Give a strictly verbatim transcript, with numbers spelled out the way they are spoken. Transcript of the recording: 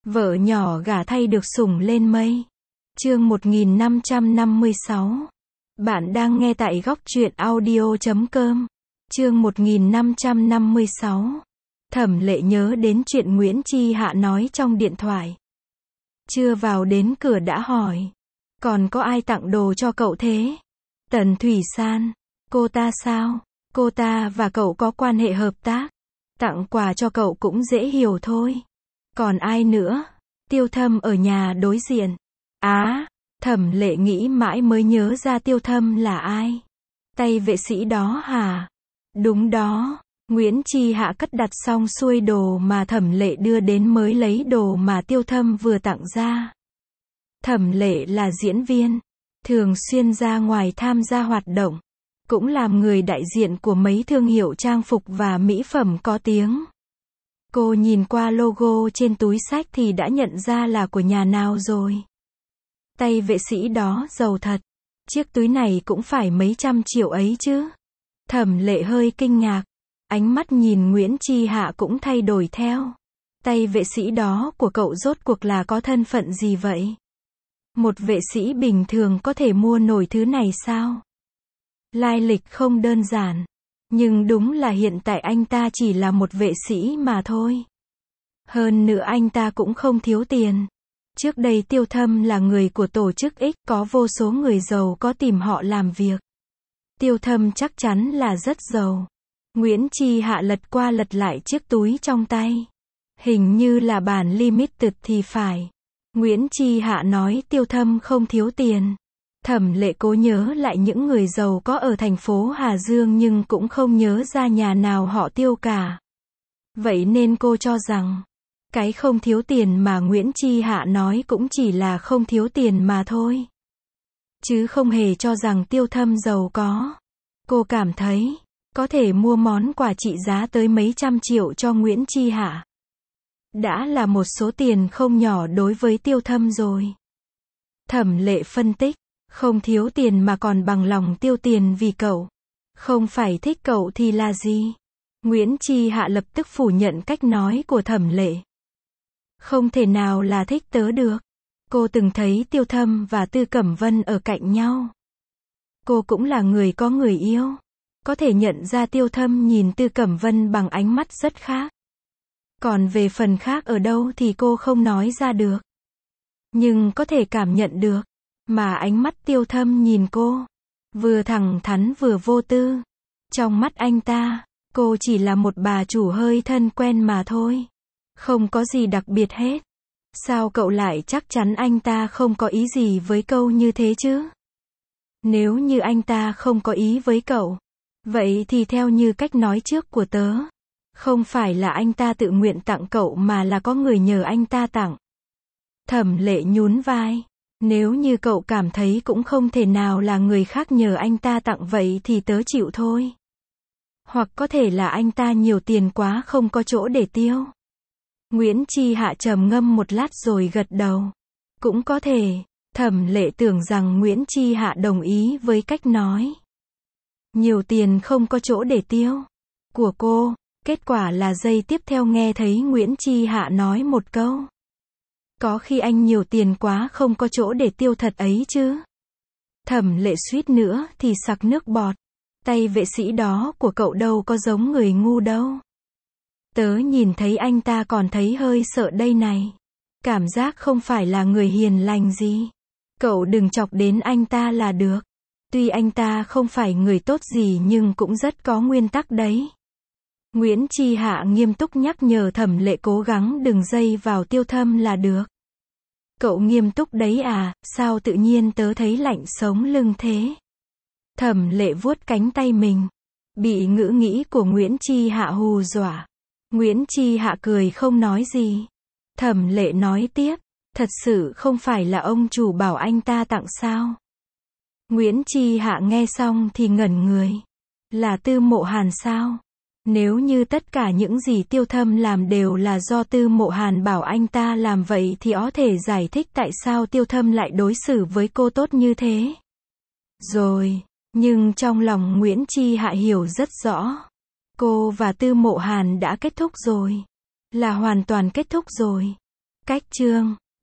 Vợ nhỏ gả thay được sủng lên mây. Chương một nghìn năm trăm năm mươi sáu. Bạn đang nghe tại góc truyện audio chấm com. Chương một nghìn năm trăm năm mươi sáu. Thẩm Lệ nhớ đến chuyện Nguyễn Chi Hạ nói trong điện thoại. Chưa vào đến cửa đã hỏi. Còn có ai tặng đồ cho cậu thế? Tần Thủy San. Cô ta sao? Cô ta và cậu có quan hệ hợp tác. Tặng quà cho cậu cũng dễ hiểu thôi. Còn ai nữa? Tiêu Thâm ở nhà đối diện. Á, Thẩm Lệ nghĩ mãi mới nhớ ra Tiêu Thâm là ai. Tay vệ sĩ đó hả? Đúng đó. Nguyễn Chi Hạ cất đặt xong xuôi đồ mà Thẩm Lệ đưa đến mới lấy đồ mà Tiêu Thâm vừa tặng ra. Thẩm Lệ là diễn viên, thường xuyên ra ngoài tham gia hoạt động, cũng làm người đại diện của mấy thương hiệu trang phục và mỹ phẩm có tiếng. Cô nhìn qua logo trên túi xách thì đã nhận ra là của nhà nào rồi. Tay vệ sĩ đó giàu thật. Chiếc túi này cũng phải mấy trăm triệu ấy chứ. Thẩm Lệ hơi kinh ngạc. Ánh mắt nhìn Nguyễn Chi Hạ cũng thay đổi theo. Tay vệ sĩ đó của cậu rốt cuộc là có thân phận gì vậy? Một vệ sĩ bình thường có thể mua nổi thứ này sao? Lai lịch không đơn giản. Nhưng đúng là hiện tại anh ta chỉ là một vệ sĩ mà thôi. Hơn nữa anh ta cũng không thiếu tiền. Trước đây Tiêu Thâm là người của tổ chức X, có vô số người giàu có tìm họ làm việc. Tiêu Thâm chắc chắn là rất giàu. Nguyễn Chi Hạ lật qua lật lại chiếc túi trong tay. Hình như là bản limited thì phải. Nguyễn Chi Hạ nói Tiêu Thâm không thiếu tiền. Thẩm Lệ cố nhớ lại những người giàu có ở thành phố Hà Dương nhưng cũng không nhớ ra nhà nào họ Tiêu cả. Vậy nên cô cho rằng, cái không thiếu tiền mà Nguyễn Chi Hạ nói cũng chỉ là không thiếu tiền mà thôi. Chứ không hề cho rằng Tiêu Thâm giàu có. Cô cảm thấy, có thể mua món quà trị giá tới mấy trăm triệu cho Nguyễn Chi Hạ. Đã là một số tiền không nhỏ đối với Tiêu Thâm rồi. Thẩm Lệ phân tích, không thiếu tiền mà còn bằng lòng tiêu tiền vì cậu. Không phải thích cậu thì là gì? Nguyễn Chi Hạ lập tức phủ nhận cách nói của Thẩm Lệ. Không thể nào là thích tớ được. Cô từng thấy Tiêu Thâm và Tư Cẩm Vân ở cạnh nhau. Cô cũng là người có người yêu. Có thể nhận ra Tiêu Thâm nhìn Tư Cẩm Vân bằng ánh mắt rất khác. Còn về phần khác ở đâu thì cô không nói ra được. Nhưng có thể cảm nhận được. Mà ánh mắt Tiêu Thâm nhìn cô. Vừa thẳng thắn vừa vô tư. Trong mắt anh ta, cô chỉ là một bà chủ hơi thân quen mà thôi. Không có gì đặc biệt hết. Sao cậu lại chắc chắn anh ta không có ý gì với cậu như thế chứ? Nếu như anh ta không có ý với cậu, vậy thì theo như cách nói trước của tớ, không phải là anh ta tự nguyện tặng cậu mà là có người nhờ anh ta tặng. Thẩm Lệ nhún vai. Nếu như cậu cảm thấy cũng không thể nào là người khác nhờ anh ta tặng vậy thì tớ chịu thôi. Hoặc có thể là anh ta nhiều tiền quá không có chỗ để tiêu. Nguyễn Chi Hạ trầm ngâm một lát rồi gật đầu. Cũng có thể. Thẩm Lệ tưởng rằng Nguyễn Chi Hạ đồng ý với cách nói. Nhiều tiền không có chỗ để tiêu. Của cô. Kết quả là giây tiếp theo nghe thấy Nguyễn Chi Hạ nói một câu. Có khi anh nhiều tiền quá không có chỗ để tiêu thật ấy chứ. Thẩm Lệ suýt nữa thì sặc nước bọt. Tay vệ sĩ đó của cậu đâu có giống người ngu đâu. Tớ nhìn thấy anh ta còn thấy hơi sợ đây này. Cảm giác không phải là người hiền lành gì. Cậu đừng chọc đến anh ta là được. Tuy anh ta không phải người tốt gì nhưng cũng rất có nguyên tắc đấy. Nguyễn Chi Hạ nghiêm túc nhắc nhở Thẩm Lệ cố gắng đừng dây vào Tiêu Thâm là được. Cậu nghiêm túc đấy à, sao tự nhiên tớ thấy lạnh sống lưng thế? Thẩm Lệ vuốt cánh tay mình. Bị ngữ nghĩ của Nguyễn Chi Hạ hù dọa. Nguyễn Chi Hạ cười không nói gì. Thẩm Lệ nói tiếp, thật sự không phải là ông chủ bảo anh ta tặng sao? Nguyễn Chi Hạ nghe xong thì ngẩn người. Là Tư Mộ Hàn sao? Nếu như tất cả những gì Tiêu Thâm làm đều là do Tư Mộ Hàn bảo anh ta làm vậy thì có thể giải thích tại sao Tiêu Thâm lại đối xử với cô tốt như thế. Rồi, nhưng trong lòng Nguyễn Chi Hạ hiểu rất rõ. Cô và Tư Mộ Hàn đã kết thúc rồi. Là hoàn toàn kết thúc rồi. Cách chương